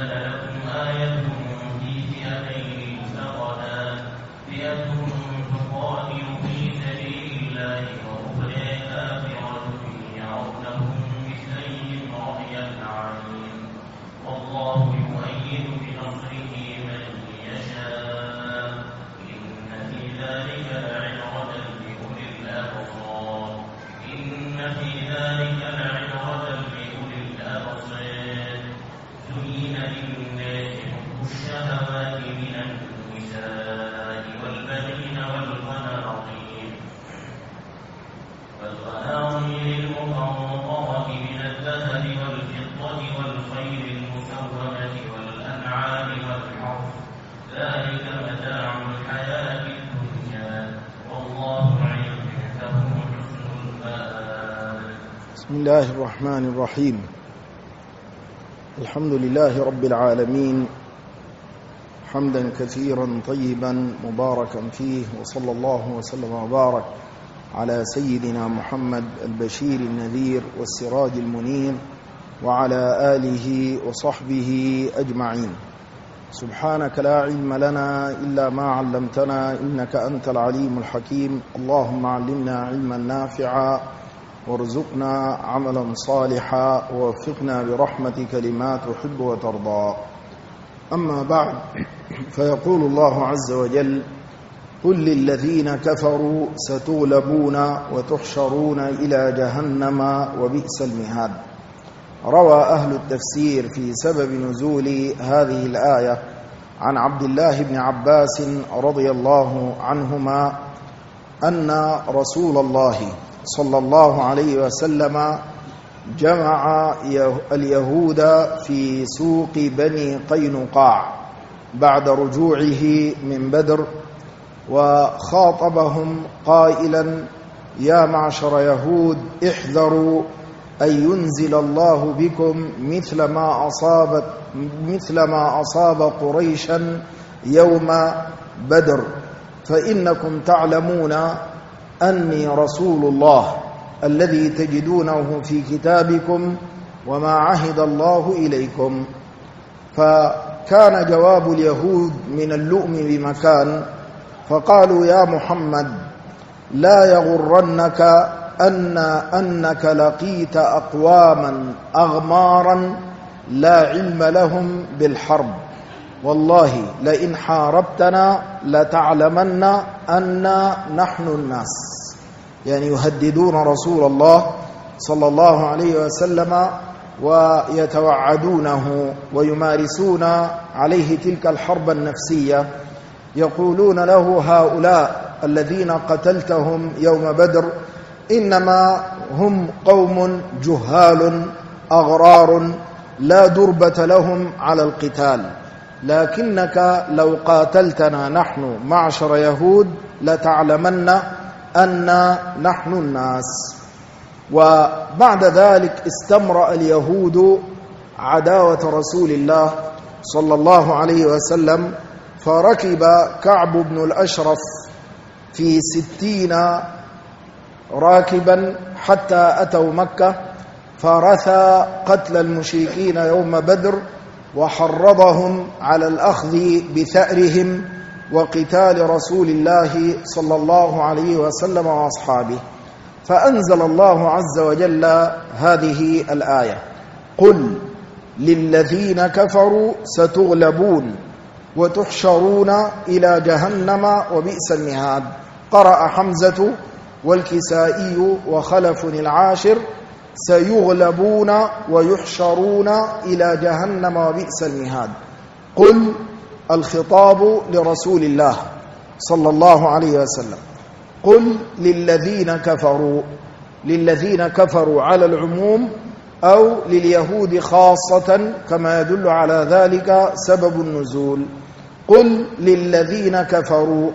بسم الله الرحمن الرحيم. الحمد لله رب العالمين، حمدا كثيرا طيبا مباركا فيه، وصلى الله وسلم وبارك على سيدنا محمد البشير النذير والسراج المنير وعلى آله وصحبه أجمعين. سبحانك لا علم لنا إلا ما علمتنا إنك أنت العليم الحكيم. اللهم علمنا علما نافعا وارزقنا عملا صالحا ووفقنا برحمتك لما تحب وترضى. أما بعد، فيقول الله عز وجل: قل للذين كفروا ستغلبون وتحشرون إلى جهنم وبئس المهاد. روى أهل التفسير في سبب نزول هذه الآية عن عبد الله بن عباس رضي الله عنهما أن رسول الله صلى الله عليه وسلم جمع اليهود في سوق بني قينقاع بعد رجوعه من بدر، وخاطبهم قائلا: يا معشر يهود، احذروا أن ينزل الله بكم مثل ما أصاب قريشا يوم بدر، فإنكم تعلمون أني رسول الله الذي تجدونه في كتابكم وما عهد الله إليكم. فكان جواب اليهود من اللؤم بمكان، فقالوا: يا محمد، لا يغرنك أنك لقيت أقواما أغمارا لا علم لهم بالحرب، والله لئن حاربتنا لتعلمن أن نحن الناس. يعني يهددون رسول الله صلى الله عليه وسلم ويتوعدونه ويمارسون عليه تلك الحرب النفسية. يقولون له: هؤلاء الذين قتلتهم يوم بدر إنما هم قوم جهال أغرار لا دربة لهم على القتال، لكنك لو قاتلتنا نحن معشر يهود لتعلمن أن نحن الناس. وبعد ذلك استمرأ اليهود عداوة رسول الله صلى الله عليه وسلم، فركب كعب بن الأشرف في 60 راكبا حتى أتوا مكة، فرثى قتل المشركين يوم بدر وحرضهم على الأخذ بثأرهم وقتال رسول الله صلى الله عليه وسلم وأصحابه. فأنزل الله عز وجل هذه الآية: قل للذين كفروا ستغلبون وتحشرون إلى جهنم وبئس المهاد. قرأ حمزة والكسائي وخلف العاشر: سيغلبون ويحشرون إلى جهنم وبئس المهاد. قل الخطاب لرسول الله صلى الله عليه وسلم. قل للذين كفروا على العموم أو لليهود خاصة، كما يدل على ذلك سبب النزول. قل للذين كفروا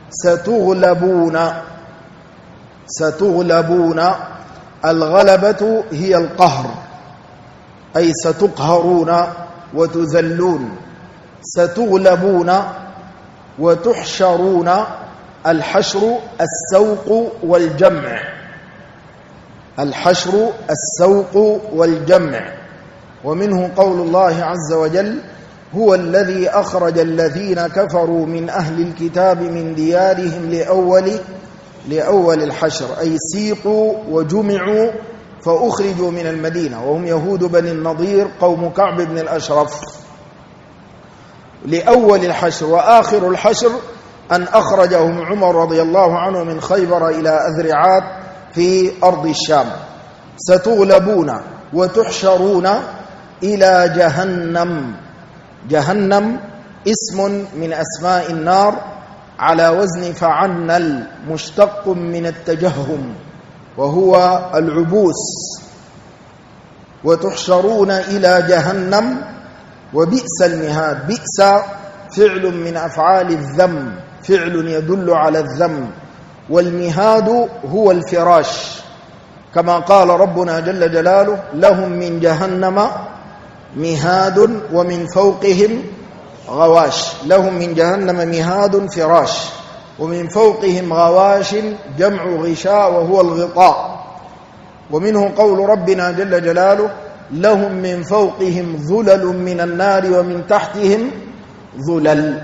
ستغلبون. الغلبة هي القهر، أي ستقهرون وتذلون. ستغلبون وتحشرون. الحشر السوق والجمع، ومنه قول الله عز وجل: هو الذي أخرج الذين كفروا من أهل الكتاب من ديارهم لأول الحشر، أي سيقوا وجمعوا فأخرجوا من المدينة، وهم يهود بني النضير قوم كعب بن الأشرف، لأول الحشر. وآخر الحشر أن أخرجهم عمر رضي الله عنه من خيبر إلى أذرعات في أرض الشام. ستغلبون وتحشرون إلى جهنم. جهنم اسم من أسماء النار على وزن فعنل، مشتق من التجهم وهو العبوس. وتحشرون إلى جهنم، وبئس المهاد. بئس فعل من أفعال الذم، فعل يدل على الذم، والمهاد هو الفراش، كما قال ربنا جل جلاله: لهم من جهنم مهاد ومن فوقهم غواش. لهم من جهنم مهاد فراش، ومن فوقهم غواش جمع غشاء وهو الغطاء. ومنه قول ربنا جل جلاله: لهم من فوقهم ظلل من النار ومن تحتهم ظلل.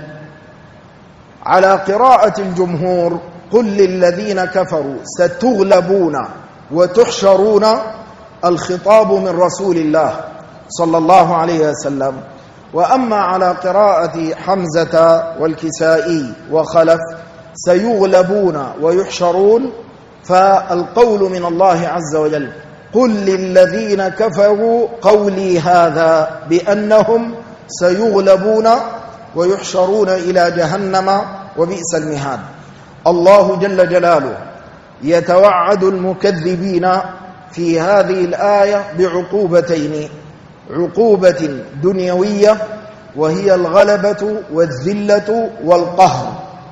على قراءة الجمهور: قل للذين كفروا ستغلبون وتحشرون، الخطاب من رسول الله صلى الله عليه وسلم. وأما على قراءة حمزة والكسائي وخلف: سيغلبون ويحشرون، فالقول من الله عز وجل: قل للذين كفروا قولي هذا بأنهم سيغلبون ويحشرون إلى جهنم وبئس المهاد. الله جل جلاله يتوعد المكذبين في هذه الآية بعقوبتين: عقوبة دنيوية وهي الغلبة والذلة والقهر،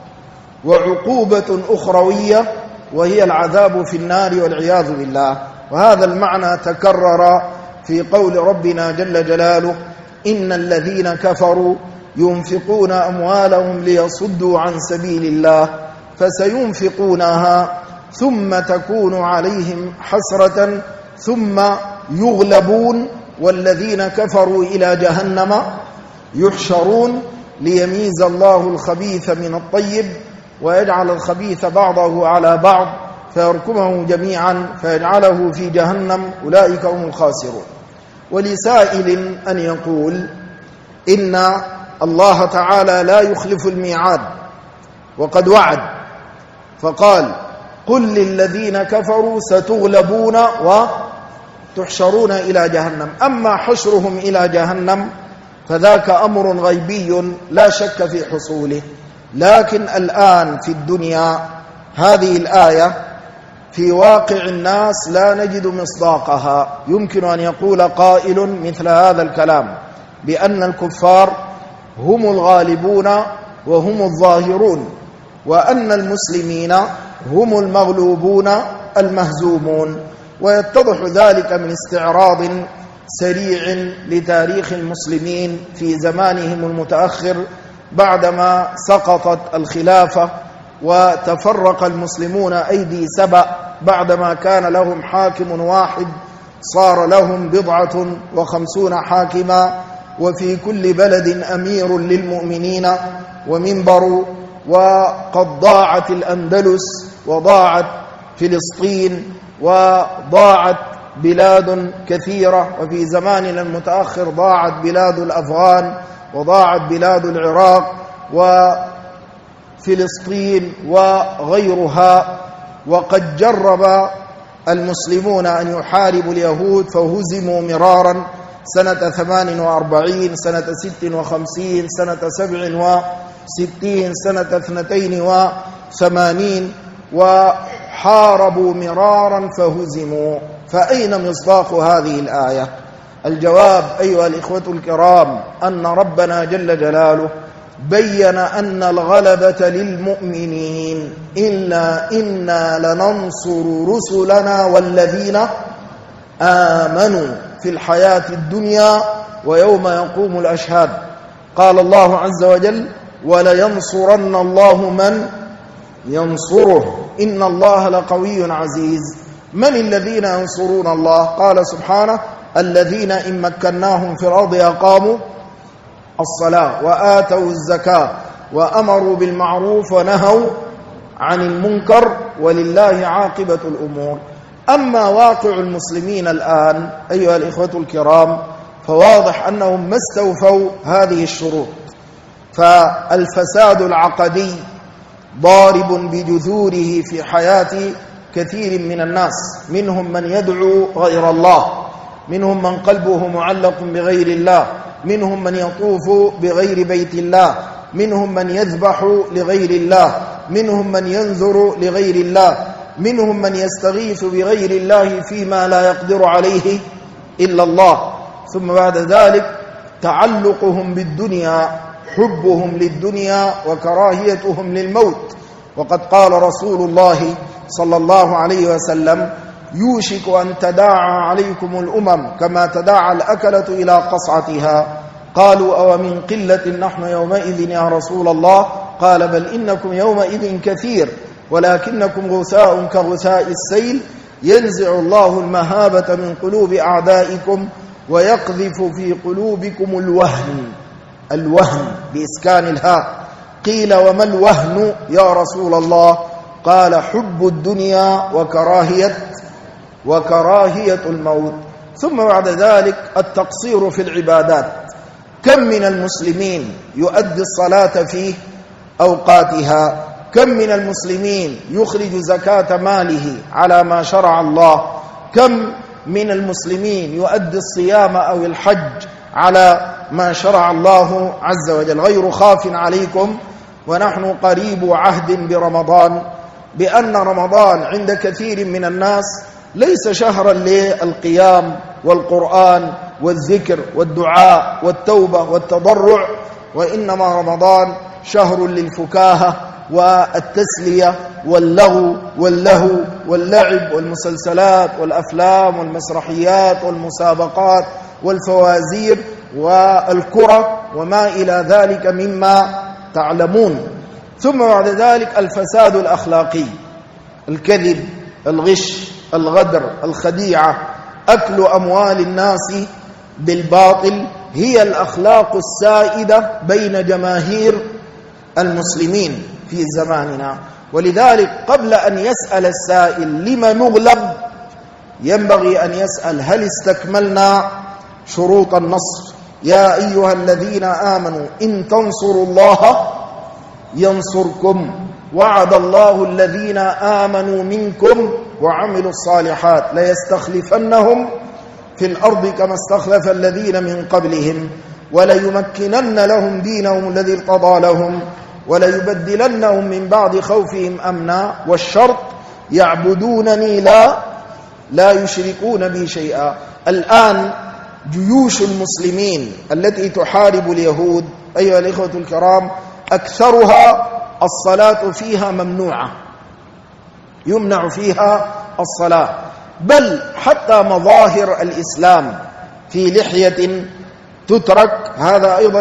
وعقوبة أخروية وهي العذاب في النار والعياذ بالله. وهذا المعنى تكرر في قول ربنا جل جلاله: إن الذين كفروا ينفقون أموالهم ليصدوا عن سبيل الله فسينفقونها ثم تكون عليهم حسرة ثم يغلبون والذين كفروا إلى جهنم يحشرون، ليميز الله الخبيث من الطيب ويجعل الخبيث بعضه على بعض فيركمه جميعا فيجعله في جهنم، أولئك هم الخاسرون. ولسائل أن يقول: إن الله تعالى لا يخلف الميعاد، وقد فقال: قل للذين كفروا ستغلبون وتحشرون إلى جهنم. أما حشرهم إلى جهنم فذاك أمر غيبي لا شك في حصوله، لكن الآن في الدنيا هذه الآية في واقع الناس لا نجد مصداقها. يمكن أن يقول قائل مثل هذا الكلام بأن الكفار هم الغالبون وهم الظاهرون، وأن المسلمين هم المغلوبون المهزومون، ويتضح ذلك من استعراض سريع لتاريخ المسلمين في زمانهم المتأخر بعدما سقطت الخلافة وتفرق المسلمون أيدي سبأ، بعدما كان لهم حاكم واحد صار لهم 59 حاكما، وفي كل بلد أمير للمؤمنين ومنبر. وقد ضاعت الأندلس وضاعت فلسطين وضاعت بلاد كثيرة، وفي زماننا المتأخر ضاعت بلاد الأفغان وضاعت بلاد العراق وفلسطين وغيرها. وقد جرب المسلمون أن يحاربوا اليهود فهزموا مرارا، سنة 48، سنة 56، سنة 67، سنة 82، وحاربوا مرارا فهزموا. فأين مصداق هذه الآية؟ الجواب أيها الإخوة الكرام أن ربنا جل جلاله بين أن الغلبة للمؤمنين: إلا إنا لننصر رسلنا والذين آمنوا في الحياة الدنيا ويوم يقوم الأشهاد. قال الله عز وجل: ولينصرن الله من ينصره إن الله لقوي عزيز. من الذين ينصرون الله؟ قال سبحانه: الذين إن مكناهم في الأرض الصلاة وآتوا الزكاة وأمروا بالمعروف ونهوا عن المنكر ولله عاقبة الأمور. أما واقع المسلمين الآن أيها الإخوة الكرام فواضح أنهم ما استوفوا هذه الشروط، فالفساد العقدي ضارب بجذوره في حياة كثير من الناس، منهم من يدعو غير الله، منهم من قلبه معلق بغير الله، منهم من يطوف بغير بيت الله، منهم من يذبح لغير الله، منهم من ينذر لغير الله، منهم من يستغيث بغير الله فيما لا يقدر عليه إلا الله. ثم بعد ذلك تعلقهم بالدنيا، حبهم للدنيا وكراهيتهم للموت. وقد قال رسول الله صلى الله عليه وسلم: يوشك أن تداعى عليكم الأمم كما تداعى الأكلة إلى قصعتها. قالوا: أو من قلة نحن يومئذ يا رسول الله؟ قال: بل إنكم يومئذ كثير ولكنكم غثاء كغثاء السيل، ينزع الله المهابة من قلوب أعدائكم ويقذف في قلوبكم الوهن بإسكان الهاء. قيل: وما الوهن يا رسول الله؟ قال: حب الدنيا وكراهية الموت. ثم بعد ذلك التقصير في العبادات. كم من المسلمين يؤدي الصلاة في أوقاتها؟ كم من المسلمين يخرج زكاة ماله على ما شرع الله؟ كم من المسلمين يؤدي الصيام أو الحج على ما شرع الله عز وجل؟ غير خاف عليكم ونحن قريب عهد برمضان بأن رمضان عند كثير من الناس ليس شهرا للقيام والقرآن والذكر والدعاء والتوبة والتضرع، وإنما رمضان شهر للفكاهة والتسلية واللغو واللعب والمسلسلات والأفلام والمسرحيات والمسابقات والفوازير والكرة وما إلى ذلك مما تعلمون. ثم بعد ذلك الفساد الأخلاقي، الكذب، الغش، الغدر، الخديعة، أكل أموال الناس بالباطل، هي الأخلاق السائدة بين جماهير المسلمين في زماننا. ولذلك قبل أن يسأل السائل لما نغلب ينبغي أن يسأل: هل استكملنا شروط النصر؟ يا أيها الذين آمنوا إن تنصروا الله ينصركم، وعد الله الذين آمنوا منكم وعملوا الصالحات ليستخلفنهم في الأرض كما استخلف الذين من قبلهم وليمكنن لهم دينهم الذي ارتضى لهم وليبدلنهم من بعد خوفهم أمنا، والشرط يعبدونني لا يشركون بي شيئا. الآن جيوش المسلمين التي تحارب اليهود أيها الإخوة الكرام أكثرها الصلاة فيها ممنوعة، يمنع فيها الصلاة، بل حتى مظاهر الإسلام في لحية تترك هذا أيضا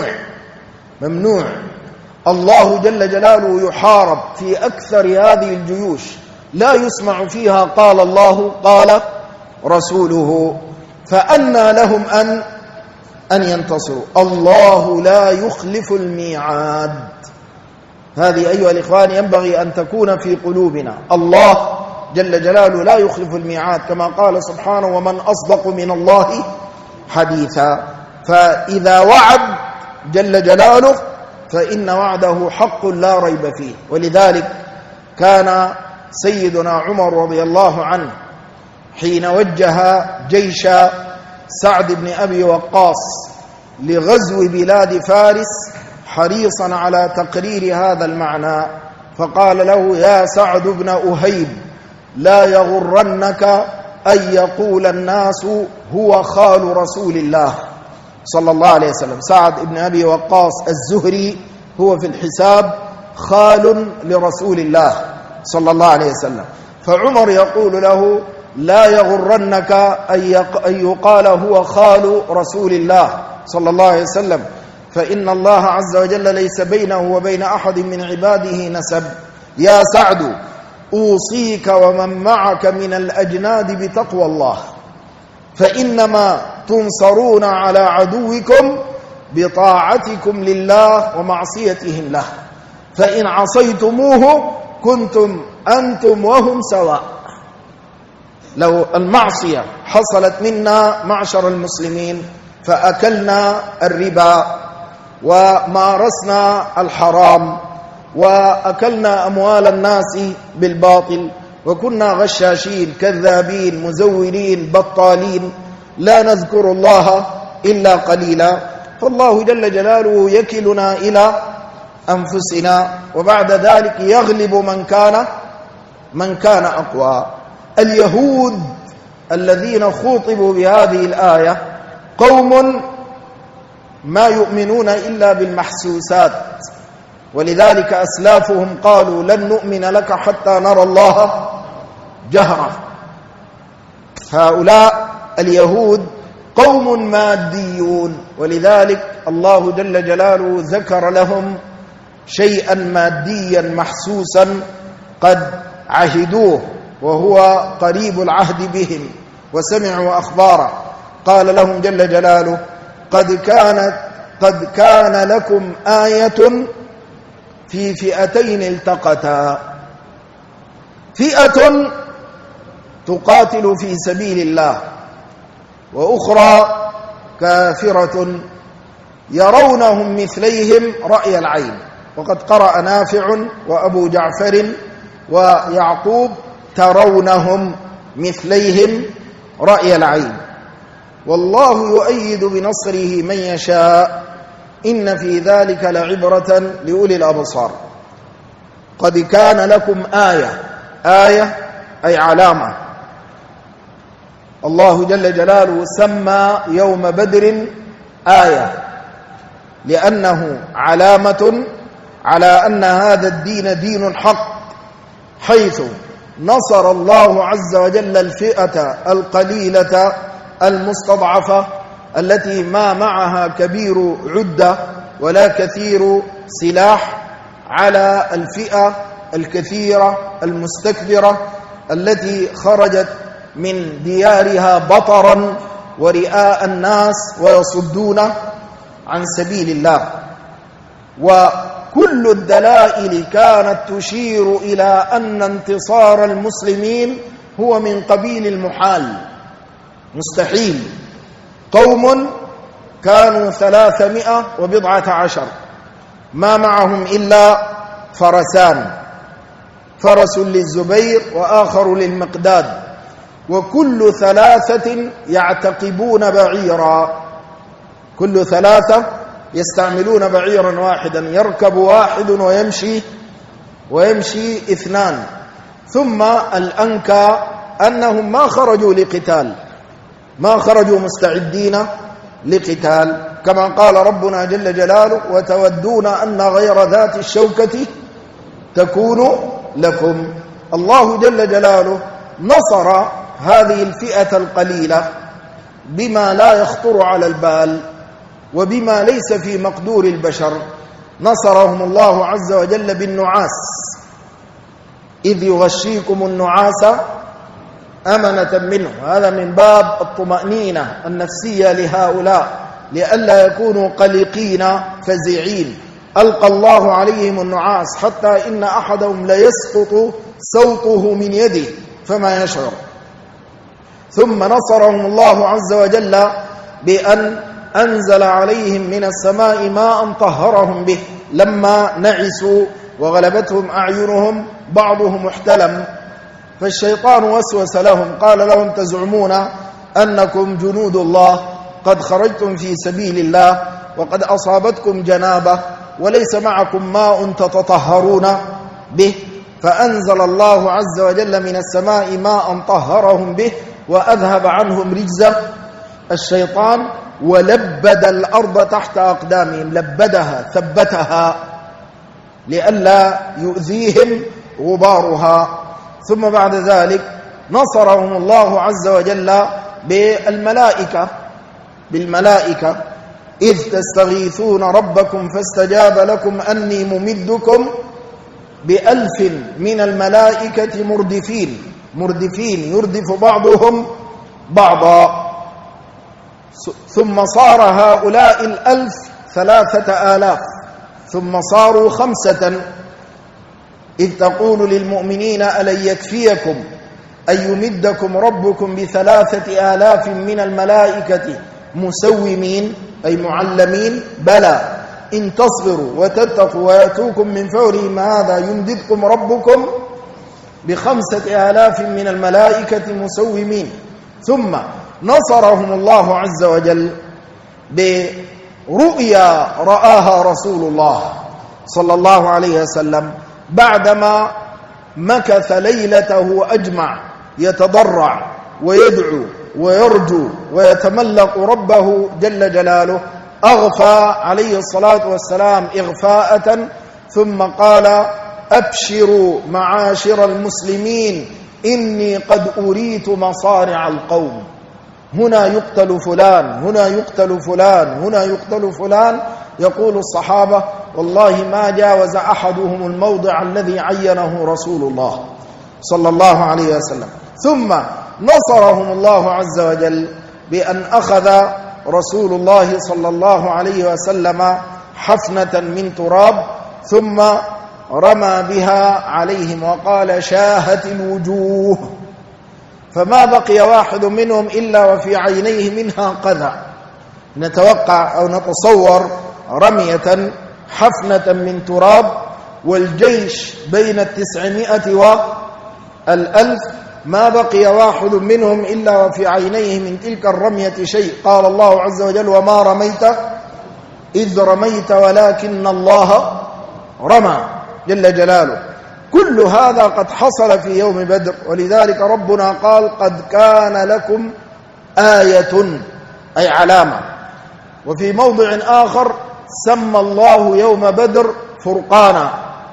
ممنوع. الله جل جلاله يحارب في أكثر هذه الجيوش، لا يسمع فيها قال الله قال رسوله، فأنى لهم أن ينتصروا. الله لا يخلف الميعاد. هذه أيها الإخوان ينبغي أن تكون في قلوبنا. الله جل جلاله لا يخلف الميعاد، كما قال سبحانه: ومن أصدق من الله حديثا. فإذا وعد جل جلاله فإن وعده حق لا ريب فيه. ولذلك كان سيدنا عمر رضي الله عنه حين وجه جيش سعد بن أبي وقاص لغزو بلاد فارس حريصا على تقرير هذا المعنى، فقال له: يا سعد بن أهيب، لا يغرنك أن يقول الناس هو خال رسول الله صلى الله عليه وسلم. سعد بن أبي وقاص الزهري هو في الحساب خال لرسول الله صلى الله عليه وسلم، فعمر يقول له: لا يغرنك أن يقال هو خال رسول الله صلى الله عليه وسلم، فإن الله عز وجل ليس بينه وبين أحد من عباده نسب. يا سعد، أوصيك ومن معك من الأجناد بتقوى الله، فإنما تنصرون على عدوكم بطاعتكم لله ومعصيتهم له، فإن عصيتموه كنتم أنتم وهم سواء. لو المعصية حصلت منا معشر المسلمين فأكلنا الربا ومارسنا الحرام وأكلنا أموال الناس بالباطل وكنا غشاشين كذابين مزورين بطالين لا نذكر الله إلا قليلا، فالله جل جلاله يكلنا إلى أنفسنا، وبعد ذلك يغلب من كان أقوى. اليهود الذين خوطبوا بهذه الآية قوم ما يؤمنون إلا بالمحسوسات، ولذلك أسلافهم قالوا لن نؤمن لك حتى نرى الله جهرة. هؤلاء اليهود قوم ماديون، ولذلك الله جل جلاله ذكر لهم شيئا ماديا محسوسا قد عهدوه وهو قريب العهد بهم وسمعوا أخباره. قال لهم جل جلاله قد كان لكم آية في فئتين التقتا، فئة تقاتل في سبيل الله وأخرى كافرة يرونهم مثليهم رأي العين. وقد قرأ نافع وأبو جعفر ويعقوب ترونهم مثليهم رأي العين، والله يؤيد بنصره من يشاء إن في ذلك لعبرة لأولي الأبصار. قد كان لكم آية أي علامة. الله جل جلاله سمى يوم بدر آية لأنه علامة على أن هذا الدين دين حق، حيث نصر الله عز وجل الفئة القليلة المستضعفة التي ما معها كبير عدة ولا كثير سلاح على الفئة الكثيرة المستكبرة التي خرجت من ديارها بطرا ورئاء الناس ويصدون عن سبيل الله. وكل الدلائل كانت تشير إلى أن انتصار المسلمين هو من قبيل المحال، مستحيل. قوم كانوا 310 ما معهم إلا فرسان، فرس للزبير وآخر للمقداد، وكل 3 يعتقبون بعيرا، كل 3 يستعملون بعيرا واحدا، يركب واحد ويمشي 2. ثم الأنكى أنهم ما خرجوا لقتال، ما خرجوا مستعدين لقتال، كما قال ربنا جل جلاله وتودون أن غير ذات الشوكة تكون لكم. الله جل جلاله نصر هذه الفئة القليلة بما لا يخطر على البال وبما ليس في مقدور البشر. نصرهم الله عز وجل بالنعاس، إذ يغشيكم النعاس أمنة منه. هذا من باب الطمأنينة النفسية لهؤلاء لئلا يكونوا قلقين فزعين. ألقى الله عليهم النعاس حتى إن أحدهم ليسقط صوته من يده فما يشعر. ثم نصرهم الله عز وجل بأن أنزل عليهم من السماء ماء طهرهم به لما نعسوا وغلبتهم أعينهم بعضهم احتلم، فالشيطان وسوس لهم قال لهم تزعمون أنكم جنود الله قد خرجتم في سبيل الله وقد أصابتكم جنابة وليس معكم ماء تتطهرون به، فأنزل الله عز وجل من السماء ماء طهرهم به وأذهب عنهم رجز الشيطان ولبد الأرض تحت أقدامهم، لبدها ثبتها لئلا يؤذيهم غبارها. ثم بعد ذلك نصرهم الله عز وجل بالملائكة إذ تستغيثون ربكم فاستجاب لكم أني ممدكم ب1000 من الملائكة مردفين يردف بعضهم بعضا. ثم صار هؤلاء 1000 3,000 ثم صاروا 5 إذ تقول للمؤمنين ألن يكفيكم أن يمدكم ربكم ب3,000 من الملائكة مسومين أي معلمين بلى إن تصبروا وتتقوا ويأتوكم من فورهم هذا يمددكم ربكم ب5,000 من الملائكة مسومين. ثم نصرهم الله عز وجل برؤيا رآها رسول الله صلى الله عليه وسلم بعدما مكث ليلته أجمع يتضرع ويدعو ويرجو ويتملق ربه جل جلاله. أغفى عليه الصلاة والسلام إغفاءة ثم قال أبشروا معاشر المسلمين إني قد أريت مصارع القوم، هنا يقتل فلان، هنا يقتل فلان، هنا يقتل فلان. يقول الصحابة والله ما جاوز أحدهم الموضع الذي عينه رسول الله صلى الله عليه وسلم. ثم نصرهم الله عز وجل بأن أخذ رسول الله صلى الله عليه وسلم حفنة من تراب ثم رمى بها عليهم وقال شاهت الوجوه، فما بقي واحد منهم إلا وفي عينيه منها قذى. نتوقع أو نتصور رمية حفنة من تراب والجيش بين 900 و1000، ما بقي واحد منهم إلا وفي عينيه من تلك الرمية شيء. قال الله عز وجل وما رميت إذ رميت ولكن الله رمى جل جلاله. كل هذا قد حصل في يوم بدر، ولذلك ربنا قال قد كان لكم آية أي علامة. وفي موضع آخر سمى الله يوم بدر فرقانا،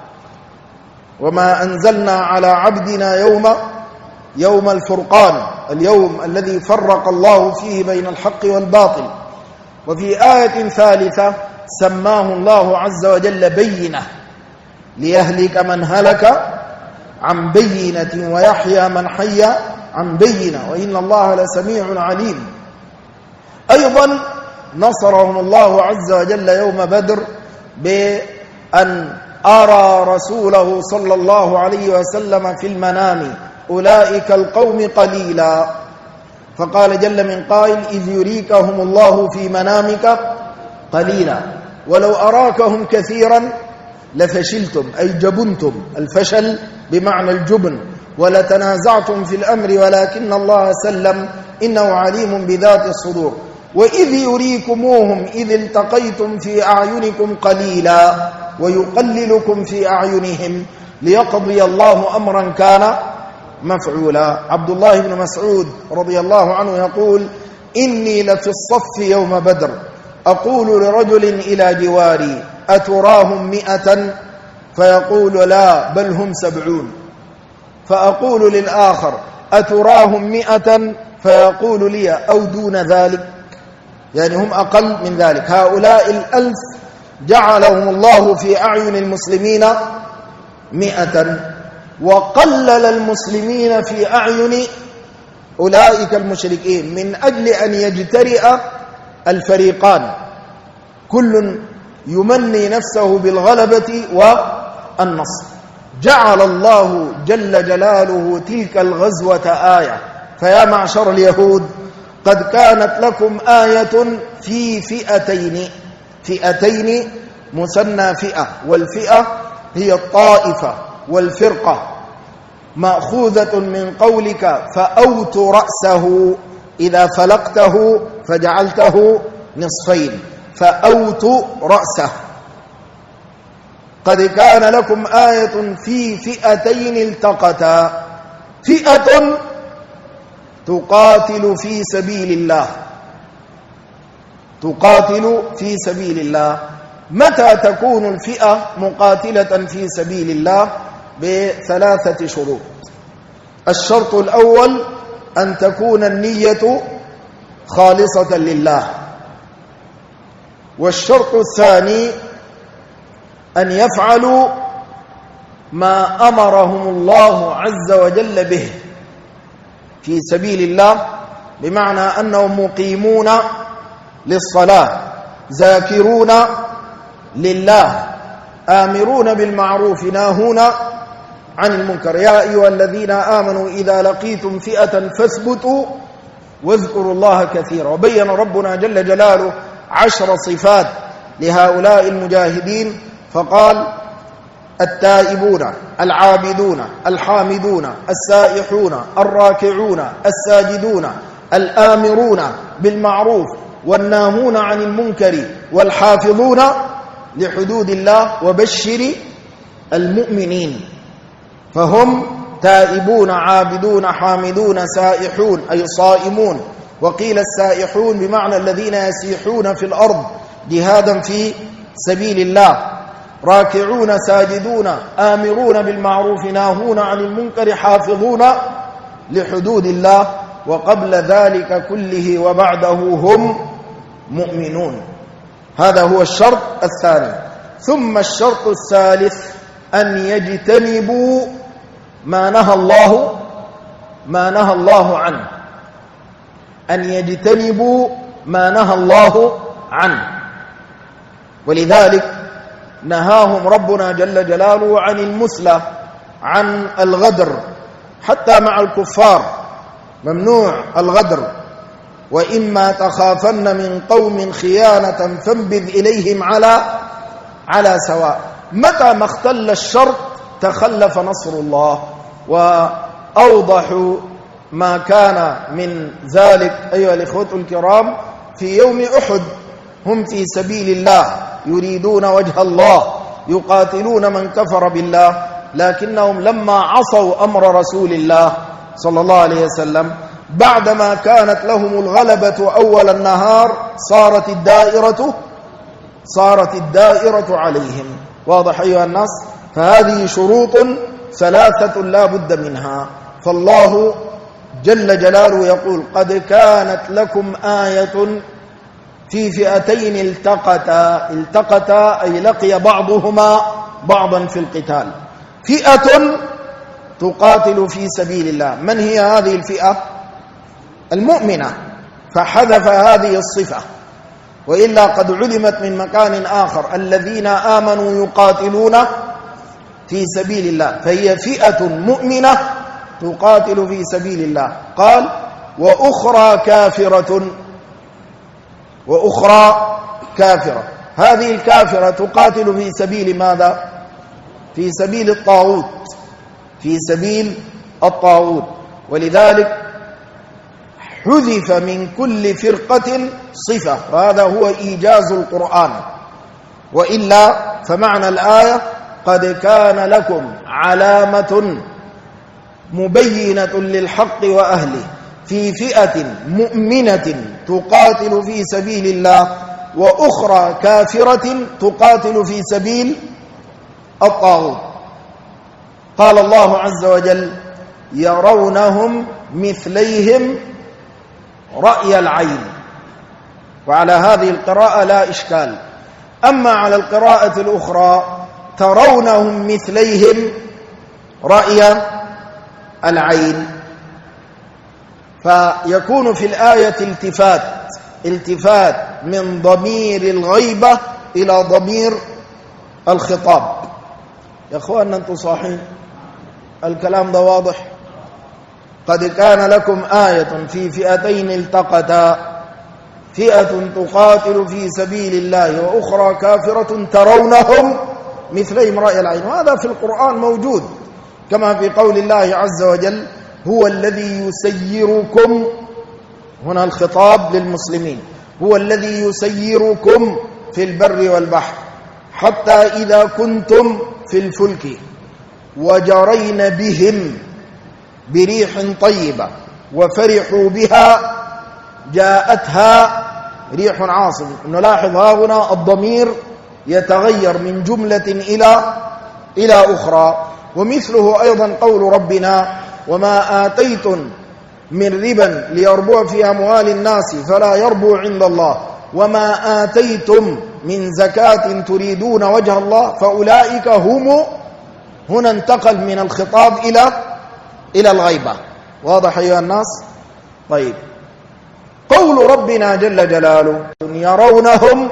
وما أنزلنا على عبدنا يوم الفرقان، اليوم الذي فرق الله فيه بين الحق والباطل. وفي آية ثالثة سماه الله عز وجل بينة ليهلك من هلك عن بينة ويحيى من حي عن بينة وإن الله لسميع عليم. أيضا نصرهم الله عز وجل يوم بدر بأن أرى رسوله صلى الله عليه وسلم في المنام أولئك القوم قليلا، فقال جل من قائل إذ يريكهم الله في منامك قليلا ولو أراكهم كثيرا لفشلتم أي جبنتم، الفشل بمعنى الجبن، ولتنازعتم في الأمر ولكن الله سلم إنه عليم بذات الصدور. وإذ يريكموهم إذ التقيتم في أعينكم قليلا ويقللكم في أعينهم ليقضي الله أمرا كان مفعولا. عبد الله بن مسعود رضي الله عنه يقول إني لفي الصف يوم بدر أقول لرجل إلى جواري أتراهم 100 فيقول لا بل هم 70، فأقول للآخر أتراهم 100 فيقول لي أو دون ذلك، يعني هم أقل من ذلك. هؤلاء 1000 جعلهم الله في أعين المسلمين 100 وقلل المسلمين في أعين أولئك المشركين من أجل أن يجترئ الفريقان، كل يمني نفسه بالغلبة والنصر. جعل الله جل جلاله تلك الغزوة آية. فيا معشر اليهود قد كانت لكم آية في فئتين مثنى فئة، والفئة هي الطائفة والفرقة، مأخوذة من قولك فأوت رأسه إذا فلقته فجعلته نصفين، فأوت رأسه. قد كان لكم آية في فئتين التقتا، فئة تقاتل في سبيل الله، تقاتل في سبيل الله. متى تكون الفئة مقاتلة في سبيل الله؟ ب3 شروط. الشرط الأول أن تكون النية خالصة لله، والشرط الثاني أن يفعلوا ما أمرهم الله عز وجل به في سبيل الله، بمعنى أنهم مقيمون للصلاة ذاكرون لله آمرون بالمعروف ناهون عن المنكر. يا أيها الذين آمنوا إذا لقيتم فئة فاثبتوا واذكروا الله كثيرا. وبين ربنا جل جلاله 10 صفات لهؤلاء المجاهدين فقال: التائبون العابدون الحامدون السائحون الراكعون الساجدون الآمرون بالمعروف والناهون عن المنكر والحافظون لحدود الله وبشر المؤمنين. فهم تائبون عابدون حامدون سائحون أي صائمون. وقيل السائحون بمعنى الذين يسيحون في الأرض جهادا في سبيل الله. راكعون ساجدون آمرون بالمعروف ناهون عن المنكر حافظون لحدود الله. وقبل ذلك كله وبعده هم مؤمنون. هذا هو الشرط الثاني. ثم الشرط الثالث أن يجتنبوا ما نهى الله عنه. أن يجتنبوا ما نهى الله عنه. ولذلك نهاهم ربنا جل جلاله عن المثلة، عن الغدر، حتى مع الكفار ممنوع الغدر. وإما تخافن من قوم خيانة فانبذ إليهم على سواء. متى ما اختل الشرط تخلف نصر الله. وأوضح ما كان من ذلك أيها الإخوة الكرام في يوم أحد. هم في سبيل الله يريدون وجه الله، يقاتلون من كفر بالله، لكنهم لما عصوا أمر رسول الله صلى الله عليه وسلم بعدما كانت لهم الغلبة أول النهار صارت الدائرة عليهم. واضح أيها الناس؟ فهذه شروط 3 لا بد منها. فالله جل جلاله يقول: قد كانت لكم آية في فئتين التقتا أي لقي بعضهما بعضا في القتال. فئة تقاتل في سبيل الله. من هي هذه الفئة؟ المؤمنة. فحذف هذه الصفة، وإلا قد علمت من مكان آخر: الذين آمنوا يقاتلون في سبيل الله. فهي فئة مؤمنة تقاتل في سبيل الله. قال: وأخرى كافرة. هذه الكافرة تقاتل في سبيل ماذا؟ في سبيل الطاغوت. ولذلك حذف من كل فرقة صفة، وهذا هو إيجاز القرآن. وإلا فمعنى الآية: قد كان لكم علامة مبينة للحق وأهله في فئة مؤمنة تقاتل في سبيل الله وأخرى كافرة تقاتل في سبيل الطاغوت. قال الله عز وجل: يرونهم مثليهم رأي العين. وعلى هذه القراءة لا إشكال. أما على القراءة الأخرى: ترونهم مثليهم رأي العين، فيكون في الآية التفات من ضمير الغيبة إلى ضمير الخطاب. يا أخواننا أنتم صاحين؟ الكلام ده واضح؟ قد كان لكم آية في فئتين التقتا، فئة تقاتل في سبيل الله وأخرى كافرة ترونهم مثلهم رأي العين. وهذا في القرآن موجود، كما في قول الله عز وجل: هو الذي يسيركم، هنا الخطاب للمسلمين، هو الذي يسيركم في البر والبحر حتى إذا كنتم في الفلك وجرين بهم بريح طيبة وفرحوا بها جاءتها ريح عاصف. نلاحظ هنا الضمير يتغير من جملة إلى أخرى. ومثله أيضا قول ربنا: وما آتيتم من ربا ليربو في أموال الناس فلا يربو عند الله وما آتيتم من زكاة تريدون وجه الله فأولئك هم. هنا انتقل من الخطاب إلى الغيبة. واضح أيها الناس؟ طيب، قول ربنا جل جلاله: يرونهم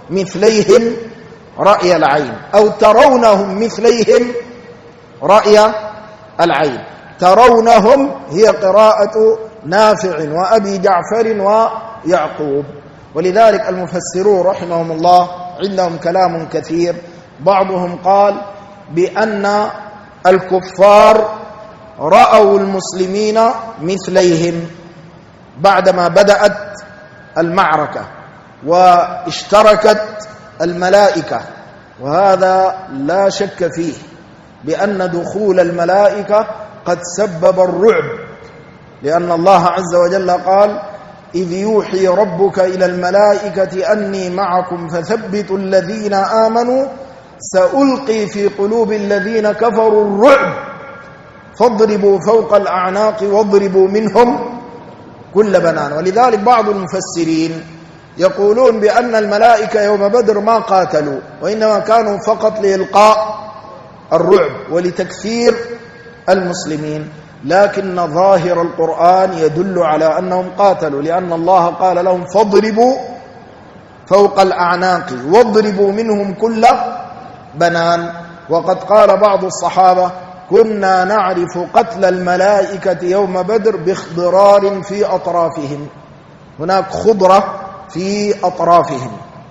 مثليهم رأي العين، أو ترونهم مثليهم رأي العين. ترونهم هي قراءة نافع وأبي جعفر ويعقوب. ولذلك المفسرون رحمهم الله عندهم كلام كثير. بعضهم قال بأن الكفار رأوا المسلمين مثليهم بعدما بدأت المعركة واشتركت الملائكة، وهذا لا شك فيه بأن دخول الملائكة قد سبب الرعب، لأن الله عز وجل قال إذ يوحي ربك إلى الملائكة أني معكم فثبتوا الذين آمنوا سألقي في قلوب الذين كفروا الرعب فاضربوا فوق الأعناق واضربوا منهم كل بنان. ولذلك بعض المفسرين يقولون بأن الملائكة يوم بدر ما قاتلوا، وإنما كانوا فقط لإلقاء الرعب ولتكثير المسلمين، لكن ظاهر القرآن يدل على أنهم قاتلوا، لأن الله قال لهم فاضربوا فوق الأعناق واضربوا منهم كل بنان. وقد قال بعض الصحابة كنا نعرف قتل الملائكة يوم بدر باخضرار في أطرافهم، هناك خضرة في أطرافهم.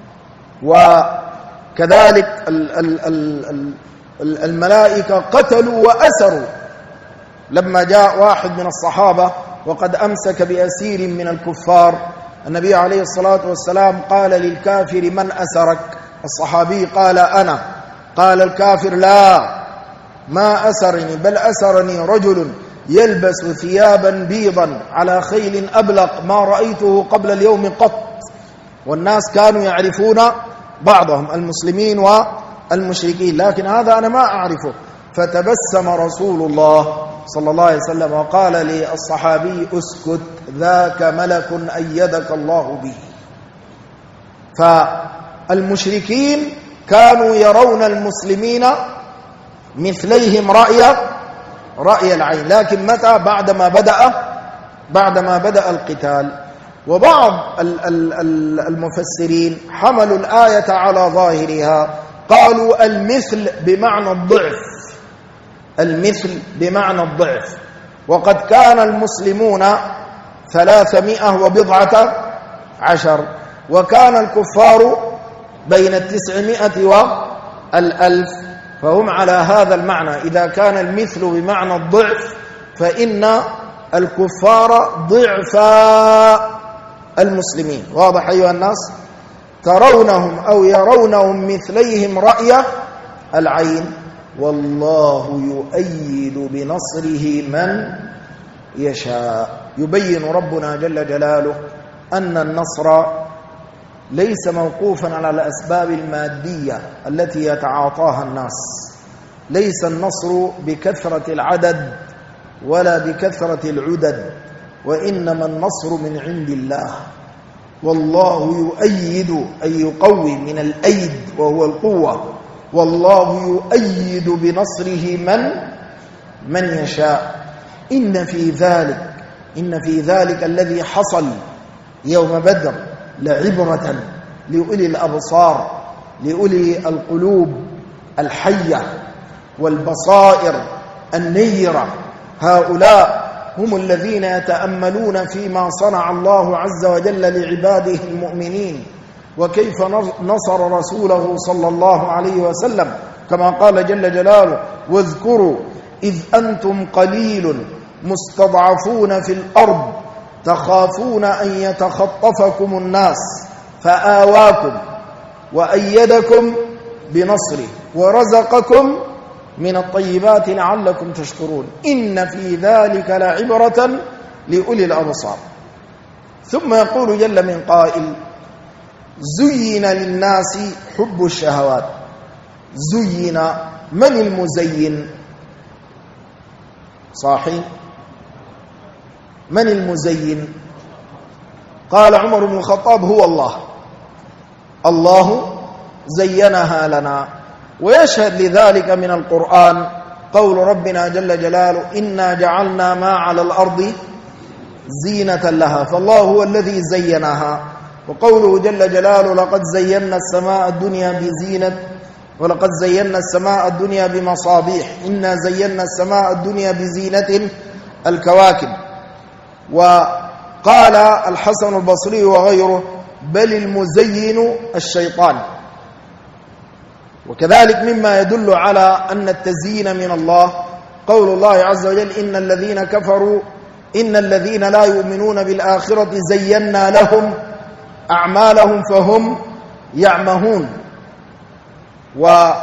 وكذلك الملائكة قتلوا وأسروا. لما جاء واحد من الصحابة وقد أمسك بأسير من الكفار، النبي عليه الصلاة والسلام قال للكافر من أسرك؟ الصحابي قال أنا. قال الكافر لا، ما أسرني، بل أسرني رجل يلبس ثيابا بيضا على خيل أبلق ما رأيته قبل اليوم قط. والناس كانوا يعرفون بعضهم المسلمين والمشركين، لكن هذا أنا ما أعرفه. فتبسم رسول الله صلى الله عليه وسلم وقال للصحابي اسكت ذاك ملك أيدك الله به. فالمشركين كانوا يرون المسلمين مثليهم رأي العين، لكن متى؟ بعدما بدأ القتال. وبعض المفسرين حملوا الآية على ظاهرها، قالوا المثل بمعنى الضعف، المثل بمعنى الضعف. وقد كان المسلمون 310 وكان الكفار بين 900 و1000، فهم على هذا المعنى. إذا كان المثل بمعنى الضعف فإن الكفار ضعف المسلمين. واضح أيها الناس؟ ترونهم أو يرونهم مثليهم رأي العين، والله يؤيد بنصره من يشاء. يبين ربنا جل جلاله أن النصر ليس موقوفا على الأسباب المادية التي يتعاطاها الناس. ليس النصر بكثرة العدد ولا بكثرة العدد، وإنما النصر من عند الله. والله يؤيد أي يقوي من الأيد وهو القوة، والله يؤيد بنصره من يشاء. إن في ذلك الذي حصل يوم بدر لعبرة لأولي الأبصار، لأولي القلوب الحية والبصائر النيرة. هؤلاء هم الذين يتأملون فيما صنع الله عز وجل لعباده المؤمنين، وكيف نصر رسوله صلى الله عليه وسلم، كما قال جل جلاله واذكروا إذ أنتم قليل مستضعفون في الأرض تخافون أن يتخطفكم الناس فآواكم وأيدكم بنصره ورزقكم من الطيبات لعلكم تشكرون إن في ذلك لعبرة لأولي الأبصار. ثم يقول جل من قائل زين للناس حب الشهوات. زين، من المزين؟ صاحي، من المزين؟ قال عمر بن الخطاب هو الله، الله زينها لنا. ويشهد لذلك من القرآن قول ربنا جل جلاله إنا جعلنا ما على الأرض زينة لها، فالله هو الذي زينها. وقوله جل جلاله لقد زينا السماء الدنيا بزينة ولقد زينا السماء الدنيا بمصابيح إنا زينا السماء الدنيا بزينة الكواكب. وقال الحسن البصري وغيره بل المزين الشيطان. وكذلك مما يدل على أن التزيين من الله قول الله عز وجل إن الذين كفروا إن الذين لا يؤمنون بالآخرة زينا لهم أعمالهم فهم يعمهون. وقول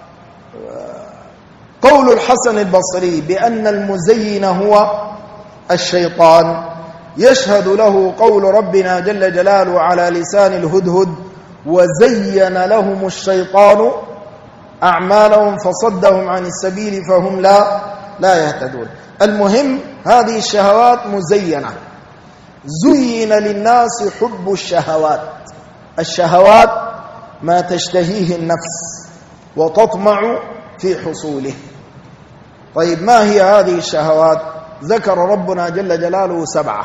الحسن البصري بأن المزين هو الشيطان يشهد له قول ربنا جل جلاله على لسان الهدهد وزين لهم الشيطان أعمالهم فصدهم عن السبيل فهم لا يهتدون. المهم هذه الشهوات مزينة. زين للناس حب الشهوات. الشهوات ما تشتهيه النفس وتطمع في حصوله. طيب ما هي هذه الشهوات؟ ذكر ربنا جل جلاله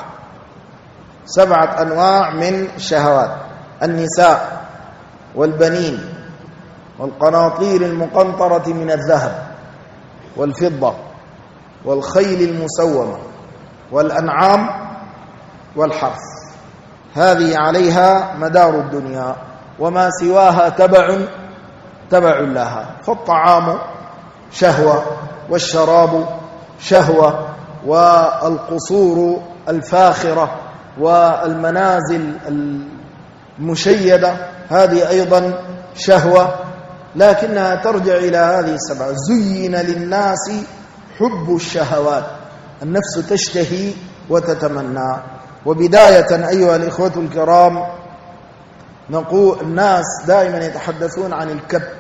سبعة أنواع من الشهوات: النساء والبنين والقناطير المقنطرة من الذهب والفضة والخيل المسومة والأنعام والحرث. هذه عليها مدار الدنيا وما سواها تبع لها. فالطعام شهوة والشراب شهوة والقصور الفاخرة والمنازل المشيدة هذه أيضا شهوة، لكنها ترجع إلى هذه السبعة. زين للناس حب الشهوات، النفس تشتهي وتتمنى. وبداية أيها الإخوة الكرام نقول الناس دائما يتحدثون عن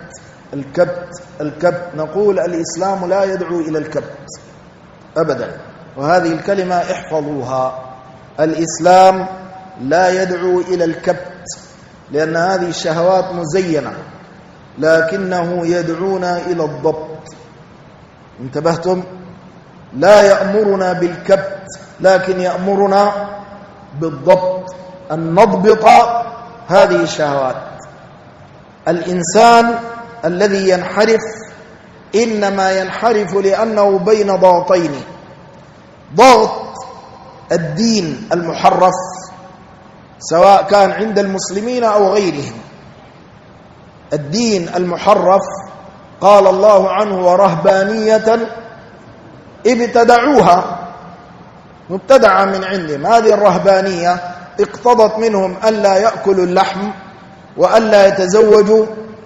الكبت. نقول الإسلام لا يدعو إلى الكبت أبدا، وهذه الكلمة احفظوها. الإسلام لا يدعو إلى الكبت لأن هذه الشهوات مزينة، لكنه يدعونا إلى الضبط. انتبهتم؟ لا يأمرنا بالكبت لكن يأمرنا بالضبط، أن نضبط هذه الشهوات. الإنسان الذي ينحرف إنما ينحرف لأنه بين ضغطين: ضغط الدين المحرف سواء كان عند المسلمين أو غيرهم. الدين المحرف قال الله عنه ورهبانية ابتدعوها، مبتدعة من عندهم. هذه الرهبانية اقتضت منهم ألا يأكلوا اللحم وألا يتزوجوا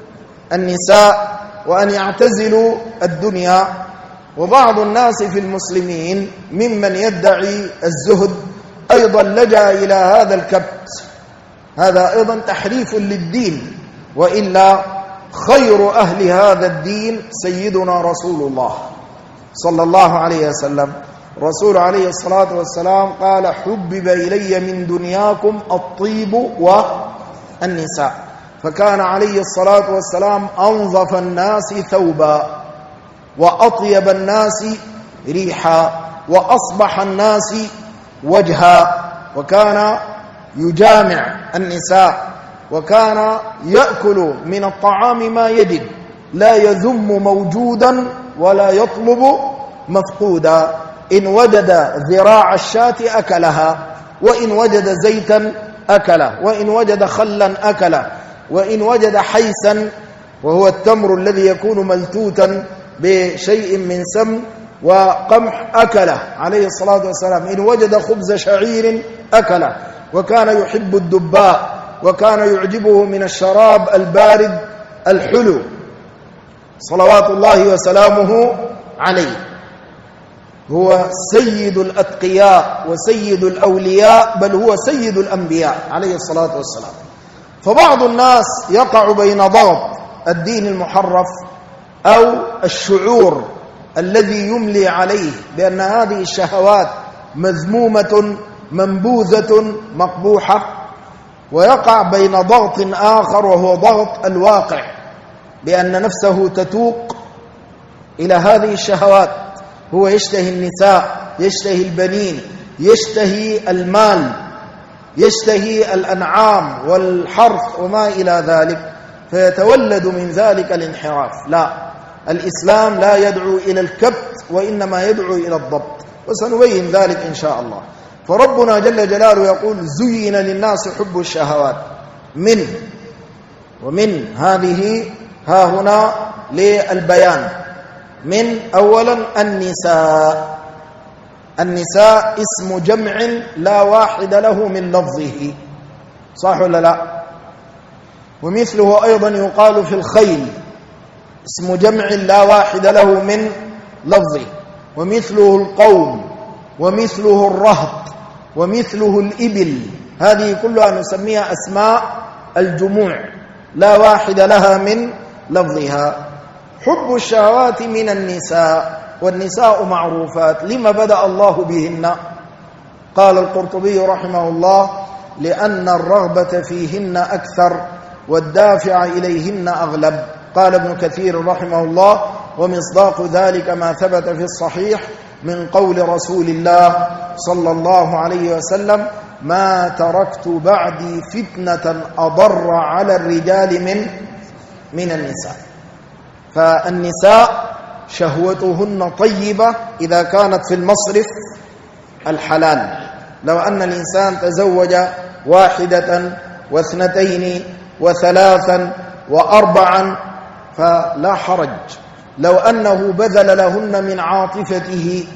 النساء وأن يعتزلوا الدنيا. وبعض الناس في المسلمين ممن يدعي الزهد أيضا لجأ إلى هذا الكبت. هذا أيضا تحريف للدين، وإلا خير أهل هذا الدين سيدنا رسول الله صلى الله عليه وسلم. رسول عليه الصلاة والسلام قال حبب إلي من دنياكم الطيب والنساء. فكان عليه الصلاة والسلام أنظف الناس ثوبا وأطيب الناس ريحا وأصبح الناس وجها، وكان يجامع النساء، وكان يأكل من الطعام ما يجد، لا يذم موجودا ولا يطلب مفقودا. إن وجد ذراع الشاة أكلها، وإن وجد زيتا أكله، وإن وجد خلا أكله، وإن وجد حيسا وهو التمر الذي يكون ملتوتا بشيء من سمن وقمح أكله عليه الصلاة والسلام، إن وجد خبز شعير أكله. وكان يحب الدباء، وكان يعجبه من الشراب البارد الحلو صلوات الله وسلامه عليه. هو سيد الأتقياء وسيد الأولياء، بل هو سيد الأنبياء عليه الصلاة والسلام. فبعض الناس يقع بين ضغط الدين المحرف أو الشعور الذي يملي عليه بأن هذه الشهوات مذمومة منبوذة مقبوحة، ويقع بين ضغط آخر وهو ضغط الواقع بأن نفسه تتوق إلى هذه الشهوات. هو يشتهي النساء، يشتهي البنين، يشتهي المال، يشتهي الأنعام والحرث وما إلى ذلك، فيتولد من ذلك الانحراف. لا، الإسلام لا يدعو إلى الكبت، وإنما يدعو إلى الضبط، وسنبين ذلك إن شاء الله. فربنا جل جلاله يقول: زين للناس حب الشهوات ومن هذه ها هنا للبيان. من أولا النساء اسم جمع لا واحد له من لفظه، صح ولا لا؟ ومثله أيضا يقال في الخيل، اسم جمع لا واحد له من لفظه. ومثله القوم، ومثله الرهط، ومثله الإبل، هذه كلها نسميها أسماء الجموع لا واحد لها من لفظها. حب الشهوات من النساء، والنساء معروفات. لما بدأ الله بهن؟ قال القرطبي رحمه الله: لأن الرغبة فيهن أكثر والدافع إليهن أغلب. قال ابن كثير رحمه الله: ومصداق ذلك ما ثبت في الصحيح من قول رسول الله صلى الله عليه وسلم: ما تركت بعدي فتنة أضر على الرجال من النساء. فالنساء شهوتهن طيبة إذا كانت في المصرف الحلال. لو أن الإنسان تزوج واحدة واثنتين وثلاثا وأربعا فلا حرج. لو أنه بذل لهن من عاطفته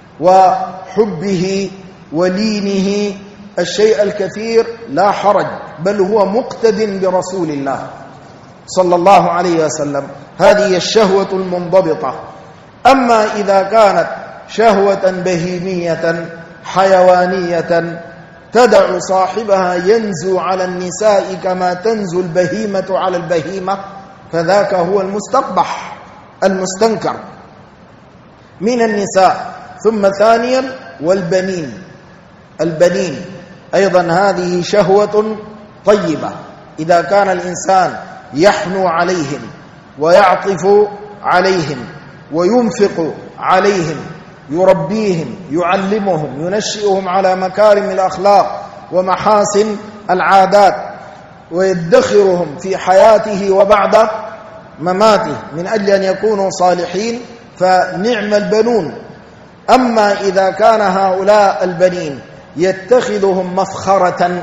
وحبه ولينه الشيء الكثير لا حرج، بل هو مقتد برسول الله صلى الله عليه وسلم. هذه الشهوة المنضبطة. أما إذا كانت شهوة بهيمية حيوانية تدع صاحبها ينزو على النساء كما تنزو البهيمة على البهيمة، فذاك هو المستقبح المستنكر من النساء. ثم ثانيا والبنين، البنين أيضا هذه شهوة طيبة إذا كان الإنسان يحنو عليهم ويعطف عليهم وينفق عليهم، يربيهم، يعلمهم، ينشئهم على مكارم الأخلاق ومحاسن العادات، ويدخرهم في حياته وبعد مماته من أجل أن يكونوا صالحين، فنعم البنون. أما إذا كان هؤلاء البنين يتخذهم مفخرة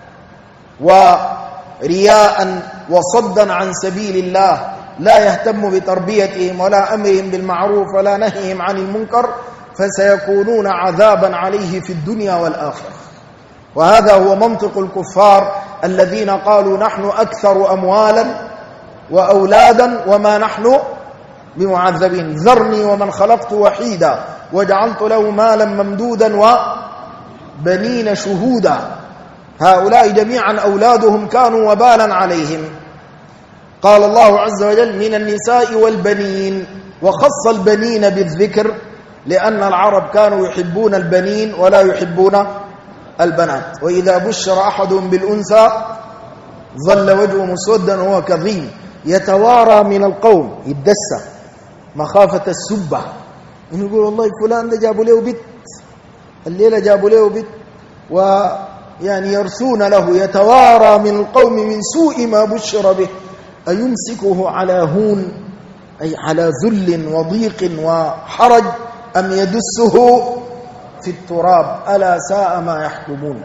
ورياء وصدا عن سبيل الله، لا يهتم بتربيتهم ولا أمرهم بالمعروف ولا نهيهم عن المنكر، فسيكونون عذابا عليه في الدنيا والآخرة. وهذا هو منطق الكفار الذين قالوا: نحن أكثر أموالا وأولادا وما نحن بمعذبين، ذرني ومن خلقت وحيدا وجعلت له مالا ممدودا وبنين شهودا. هؤلاء جميعا أولادهم كانوا وبالا عليهم. قال الله عز وجل: من النساء والبنين، وخص البنين بالذكر لأن العرب كانوا يحبون البنين ولا يحبون البنات. وإذا بشر أحدهم بالأنثى ظل وجهه مسودا وهو كظيم يتوارى من القوم، يدسى مخافة السبة، إنه يقول والله فلان ده جابوا له بيت، الليلة جابوا له بيت، ويعني يرثون له. يتوارى من القوم من سوء ما بشر به أيمسكه على هون، أي على ذل وضيق وحرج، أم يدسه في التراب، ألا ساء ما يحكمون.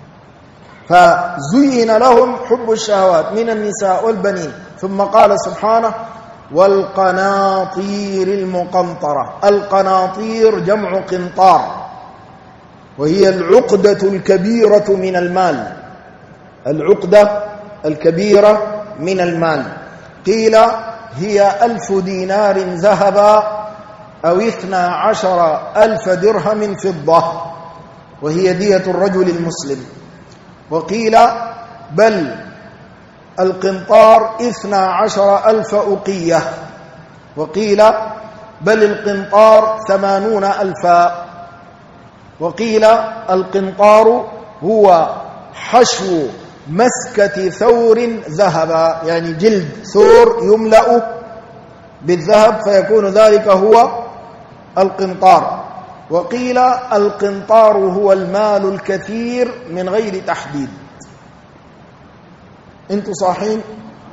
فزين لهم حب الشهوات من النساء والبنين. ثم قال سبحانه: والقناطير المقنطرة. القناطير جمع قنطار، وهي العقدة الكبيرة من المال، العقدة الكبيرة من المال. قيل هي 1000 دينار ذهبا أو 12,000 درهم فضة، وهي دية الرجل المسلم. وقيل بل القنطار 12,000 أقية، وقيل بل القنطار 80,000، وقيل القنطار هو حشو مسكة ثور ذهبا، يعني جلد ثور يملأ بالذهب فيكون ذلك هو القنطار. وقيل القنطار هو المال الكثير من غير تحديد. انتوا صاحين؟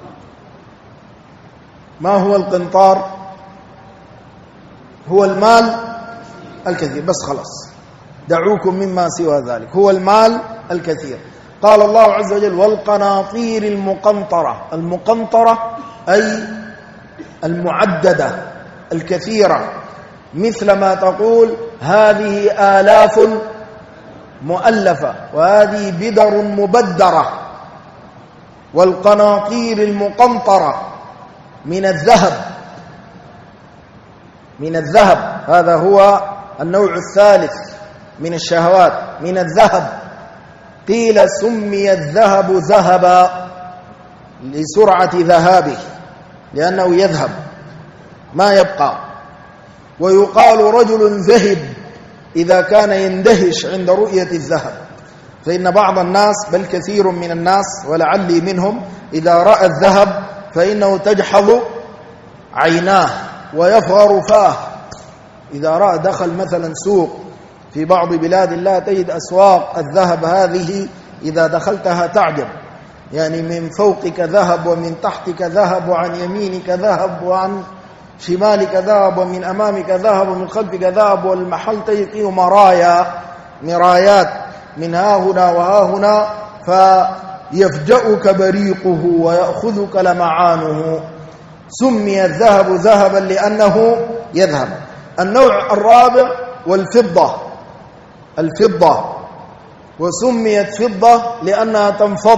ما هو القنطار؟ هو المال الكثير، بس خلاص دعوكم مما سوى ذلك، هو المال الكثير. قال الله عز وجل والقناطير المقنطرة. المقنطرة أي المعددة الكثيرة، مثل ما تقول هذه آلاف مؤلفة وهذه بدر مبدرة. والقناطير المقنطرة من الذهب، من الذهب، هذا هو النوع الثالث من الشهوات، من الذهب. قيل سمي الذهب ذهبا لسرعة ذهابه، لأنه يذهب ما يبقى. ويقال رجل ذهب إذا كان يندهش عند رؤية الذهب، فإن بعض الناس بل كثير من الناس ولعلي منهم إذا رأى الذهب فإنه تجحظ عيناه ويفغر فاه. إذا رأى دخل مثلا سوق في بعض بلاد الله تجد أسواق الذهب هذه إذا دخلتها تعجب، يعني من فوقك ذهب ومن تحتك ذهب وعن يمينك ذهب وعن شمالك ذهب ومن أمامك ذهب ومن خلفك ذهب، والمحل تجد فيه مرايات من ها هنا وها هنا، فيفجأك بريقه ويأخذك لمعانه. سمي الذهب ذهبا لأنه يذهب. النوع الرابع والفضة. الفضة وسميت فضة لأنها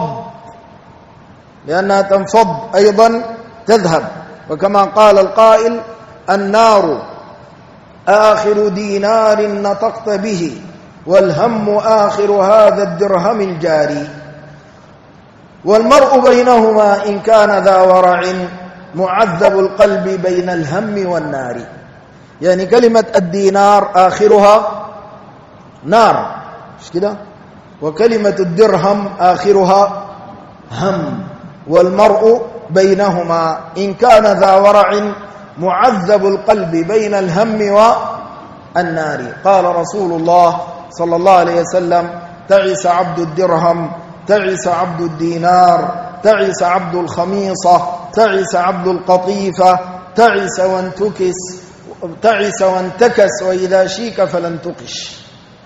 تنفض أيضا تذهب. وكما قال القائل النار آخر دينار نطقت به والهم آخر هذا الدرهم الجاري. والمرء بينهما إن كان ذا ورع معذب القلب بين الهم والنار. يعني كلمة الدينار آخرها نار، مش كده؟ وكلمة الدرهم آخرها هم. والمرء بينهما إن كان ذا ورع معذب القلب بين الهم والنار. قال رسول الله صلى الله عليه وسلم تعس عبد الدرهم، تعس عبد الدينار، تعس عبد الخميصة، تعس عبد القطيفة، تعس وانتكس وإذا شيك فلن تقش.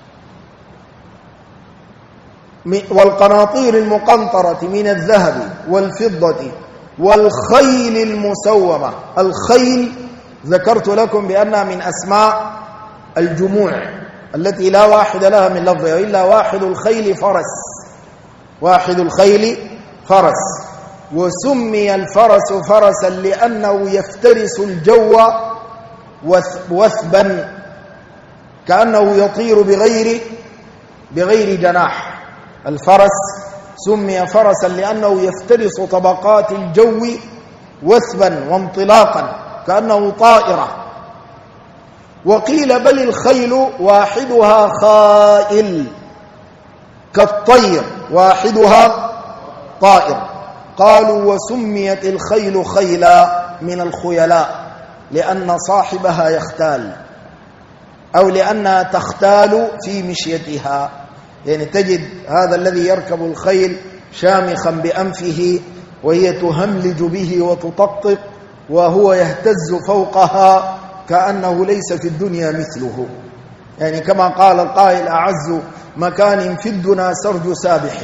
والقناطير المقنطرة من الذهب والفضة والخيل المسومة. الخيل ذكرت لكم بأنها من أسماء الجموع التي لا واحد لها من لفظها، إلا واحد الخيل فرس، واحد الخيل فرس. وسمي الفرس فرسا لأنه يفترس الجو وثبا، كأنه يطير بغير جناح. الفرس سمي فرسا لأنه يفترس طبقات الجو وثبا وانطلاقا كأنه طائرة. وقيل بل الخيل واحدها خائل كالطير، واحدها طائر. قالوا وسميت الخيل خيلا من الخيلاء لأن صاحبها يختال، أو لأنها تختال في مشيتها. يعني تجد هذا الذي يركب الخيل شامخا بأنفه وهي تهملج به وتطقطق وهو يهتز فوقها كأنه ليس في الدنيا مثله. يعني كما قال القائل أعز مكان في الدنا سرج سابح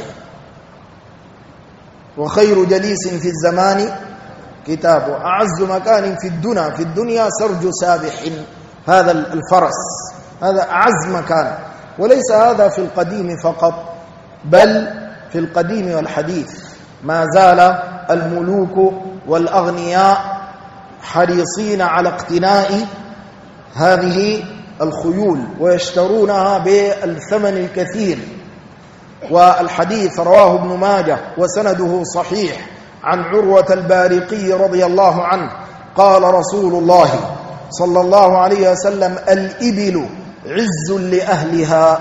وخير جليس في الزمان كتابه. أعز مكان في الدنيا سرج سابح. هذا الفرس هذا أعز مكان، وليس هذا في القديم فقط بل في القديم والحديث. ما زال الملوك والأغنياء حريصين على اقتناء هذه الخيول ويشترونها بالثمن الكثير. والحديث رواه ابن ماجه وسنده صحيح عن عروة البارقي رضي الله عنه قال رسول الله صلى الله عليه وسلم الإبل عز لأهلها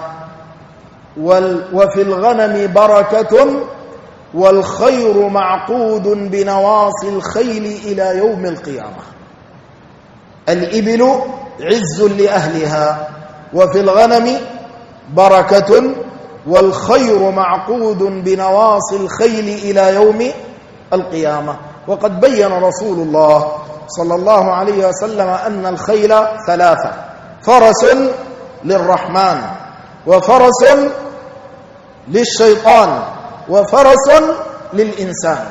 وفي الغنم بركة والخير معقود بنواصي الخيل إلى يوم القيامة. الإبل عز لأهلها وفي الغنم بركة والخير معقود بنواصي الخيل إلى يوم القيامة. وقد بين رسول الله صلى الله عليه وسلم أن الخيل ثلاثة: فرس للرحمن، وفرس للشيطان، وفرس للإنسان.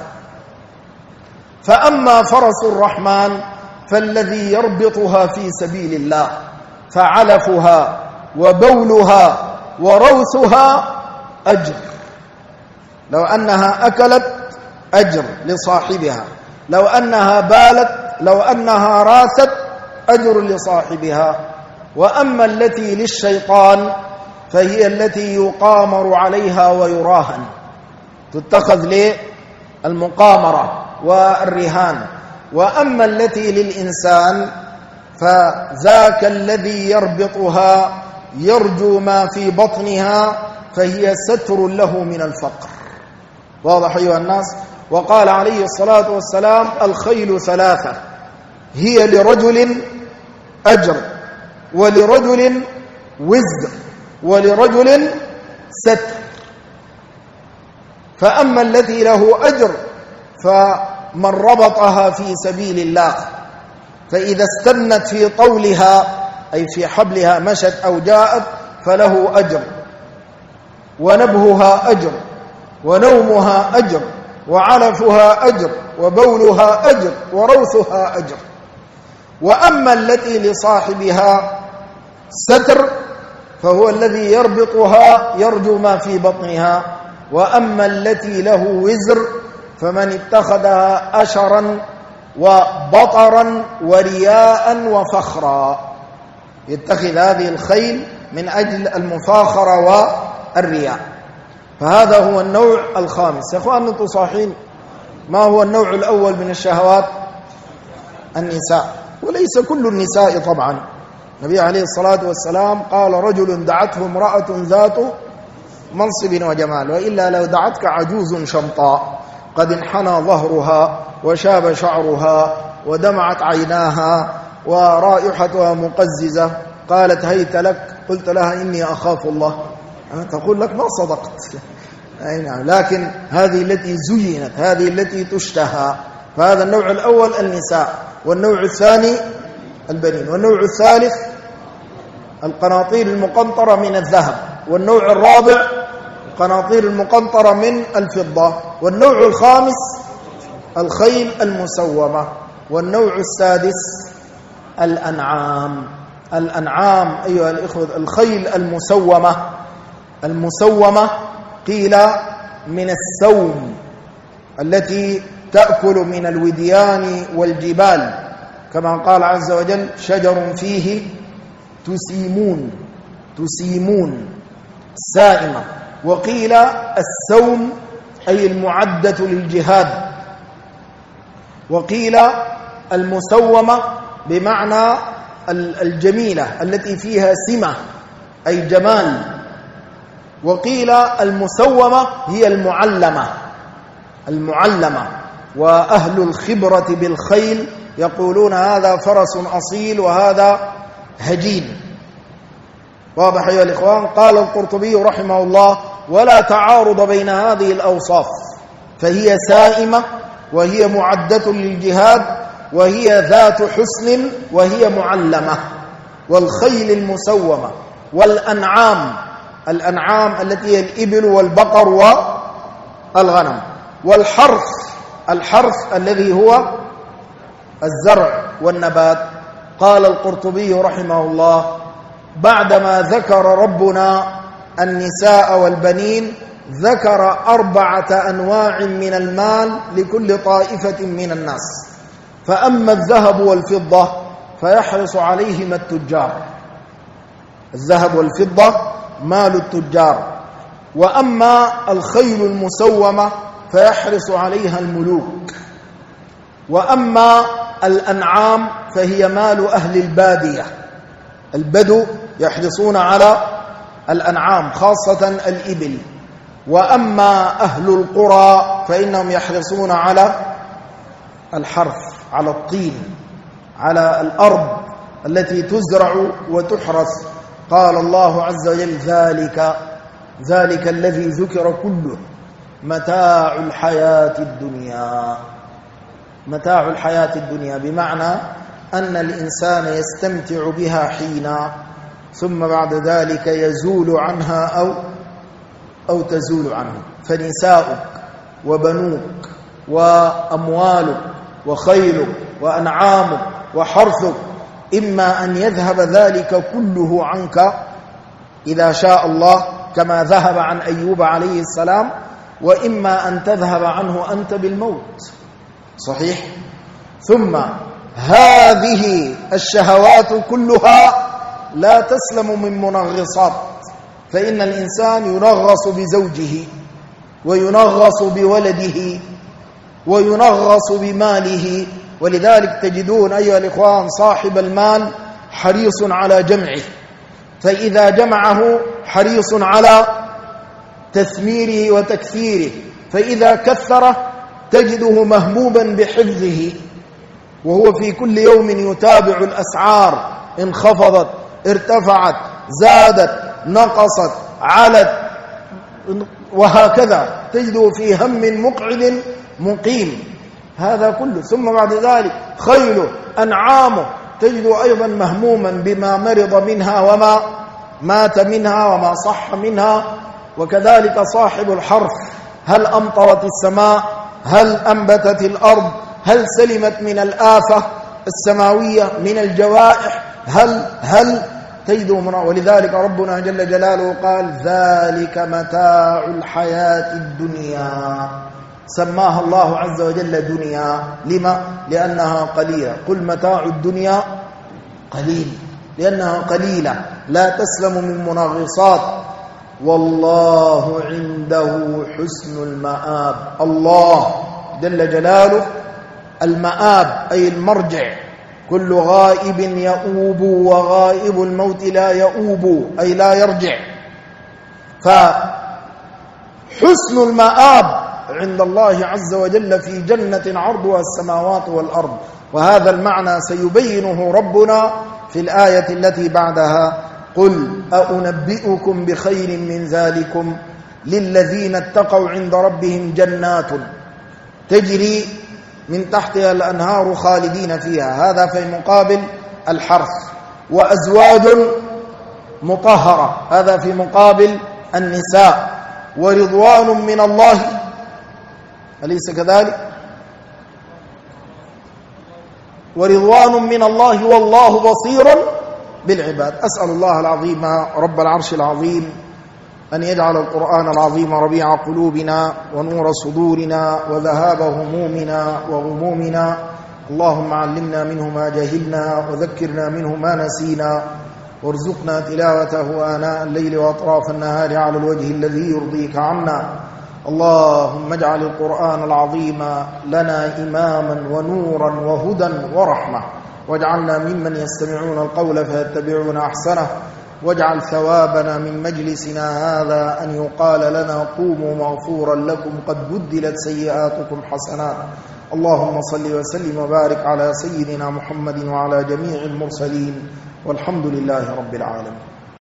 فأما فرس الرحمن فالذي يربطها في سبيل الله، فعلفها وبولها وروثها أجر، لو أنها أكلت أجر لصاحبها، لو أنها بالت، لو أنها راثت أجر لصاحبها. وأما التي للشيطان فهي التي يقامر عليها ويراهن، تتخذ للمقامرة والرهان. وأما التي للإنسان فذاك الذي يربطها يرجو ما في بطنها، فهي ستر له من الفقر. واضح أيها الناس؟ وقال عليه الصلاة والسلام: الخيل ثلاثة، هي لرجل أجر، ولرجل وزر، ولرجل ستر. فأما التي له أجر فمن ربطها في سبيل الله، فإذا استنت في طولها أي في حبلها مشت أو جاءت فله أجر، ونبهها أجر، ونومها أجر، وعلفها أجر، وبولها أجر، وروثها أجر. وأما التي لصاحبها ستر فهو الذي يربطها يرجو ما في بطنها. وأما التي له وزر فمن اتخذها أشرا وبطرا ورياء وفخرا، يتخذ هذه الخيل من أجل المفاخرة والرياء. فهذا هو النوع الخامس. يا أخوان أنتم صاحين؟ ما هو النوع الأول من الشهوات؟ النساء، وليس كل النساء طبعا. النبي عليه الصلاة والسلام قال: رجل دعته امرأة ذات منصب وجمال، وإلا لو دعتك عجوز شمطاء قد انحنى ظهرها وشاب شعرها ودمعت عيناها ورائحتها مقززة، قالت: هيت لك. قلت لها: إني أخاف الله. تقول لك: ما صدقت. أي نعم، لكن هذه التي زينت، هذه التي تشتهى. فهذا النوع الأول النساء، والنوع الثاني البنين، والنوع الثالث القناطير المقنطرة من الذهب، والنوع الرابع القناطير المقنطرة من الفضة، والنوع الخامس الخيل المسومة، والنوع السادس الأنعام. الأنعام أيها الإخوة، الخيل المسومة، المسومة قيل من السوم التي تأكل من الوديان والجبال، كما قال عز وجل: شجر فيه تسيمون، تسيمون سائمة. وقيل السوم أي المعدة للجهاد، وقيل المسومة بمعنى الجميلة التي فيها سمة أي جمال، وقيل المسومة هي المعلمة، المعلمة. وأهل الخبرة بالخيل يقولون: هذا فرس أصيل وهذا هجين. واضح أيها الإخوان؟ قال القرطبي رحمه الله: ولا تعارض بين هذه الأوصاف، فهي سائمة، وهي معدة للجهاد، وهي ذات حسن، وهي معلمة. والخيل المسومة والأنعام، الأنعام التي هي الإبل والبقر والغنم، والحرث، الحرث الذي هو الزرع والنبات. قال القرطبي رحمه الله: بعدما ذكر ربنا النساء والبنين ذكر 4 أنواع من المال لكل طائفة من الناس. فأما الذهب والفضة فيحرص عليهما التجار، الذهب والفضة مال التجار. وأما الخيل المسومة فيحرص عليها الملوك. وأما الأنعام فهي مال أهل البادية، البدو يحرصون على الأنعام خاصة الإبل. وأما أهل القرى فإنهم يحرصون على الحرث، على الطين، على الأرض التي تزرع وتحرث. قال الله عز وجل ذلك الذي ذكر كله متاع الحياة الدنيا. متاع الحياة الدنيا بمعنى أن الإنسان يستمتع بها حينا ثم بعد ذلك يزول عنها أو تزول عنه. فنساؤك وبنوك وأموالك وخيلك وأنعامك وحرثك إما أن يذهب ذلك كله عنك إذا شاء الله كما ذهب عن أيوب عليه السلام، وإما أن تذهب عنه أنت بالموت. صحيح؟ ثم هذه الشهوات كلها لا تسلم من منغصات، فإن الإنسان ينغص بزوجه وينغص بولده وينغص بماله، ولذلك تجدون أيها الإخوان صاحب المال حريص على جمعه، فإذا جمعه حريص على تثميره وتكثيره، فإذا كثره تجده مهموما بحفظه، وهو في كل يوم يتابع الأسعار، انخفضت، ارتفعت، زادت، نقصت، علت، وهكذا تجده في هم مقعد مقيم. هذا كله. ثم بعد ذلك خيله أنعامه تجده أيضا مهموما بما مرض منها وما مات منها وما صح منها. وكذلك صاحب الحرث، هل أمطرت السماء؟ هل أنبتت الأرض؟ هل سلمت من الآفة السماوية من الجوائح؟ هل تجدوا من. ولذلك ربنا جل جلاله قال ذلك متاع الحياة الدنيا، سماها الله عز وجل دنيا. لما؟ لأنها قليلة. قل متاع الدنيا قليل، لأنها قليلة لا تسلم من منغصات. والله عنده حسن المآب. الله جل جلاله المآب أي المرجع. كل غائب يؤوب وغائب الموت لا يؤوب أي لا يرجع. فحسن المآب عند الله عز وجل في جنة عرضها السماوات والأرض، وهذا المعنى سيبينه ربنا في الآية التي بعدها. قل أنبئكم بخير من ذلكم للذين اتقوا عند ربهم جنات تجري من تحتها الأنهار خالدين فيها، هذا في مقابل الحرث. وأزواج مطهرة، هذا في مقابل النساء. ورضوان من الله، أليس كذلك؟ ورضوان من الله والله بصير بالعباد. أسأل الله العظيم رب العرش العظيم أن يجعل القرآن العظيم ربيع قلوبنا ونور صدورنا وذهاب همومنا وغمومنا. اللهم علمنا منه ما جهلنا وذكرنا منه ما نسينا، وارزقنا تلاوته آناء الليل وأطراف النهار على الوجه الذي يرضيك عنا. اللهم اجعل القرآن العظيم لنا إماما ونورا وهدى ورحمة، واجعلنا ممن يستمعون القول فيتبعون أحسنه، واجعل ثوابنا من مجلسنا هذا أن يقال لنا قوموا مغفورا لكم قد بدلت سيئاتكم حسنات. اللهم صل وسلم وبارك على سيدنا محمد وعلى جميع المرسلين، والحمد لله رب العالمين.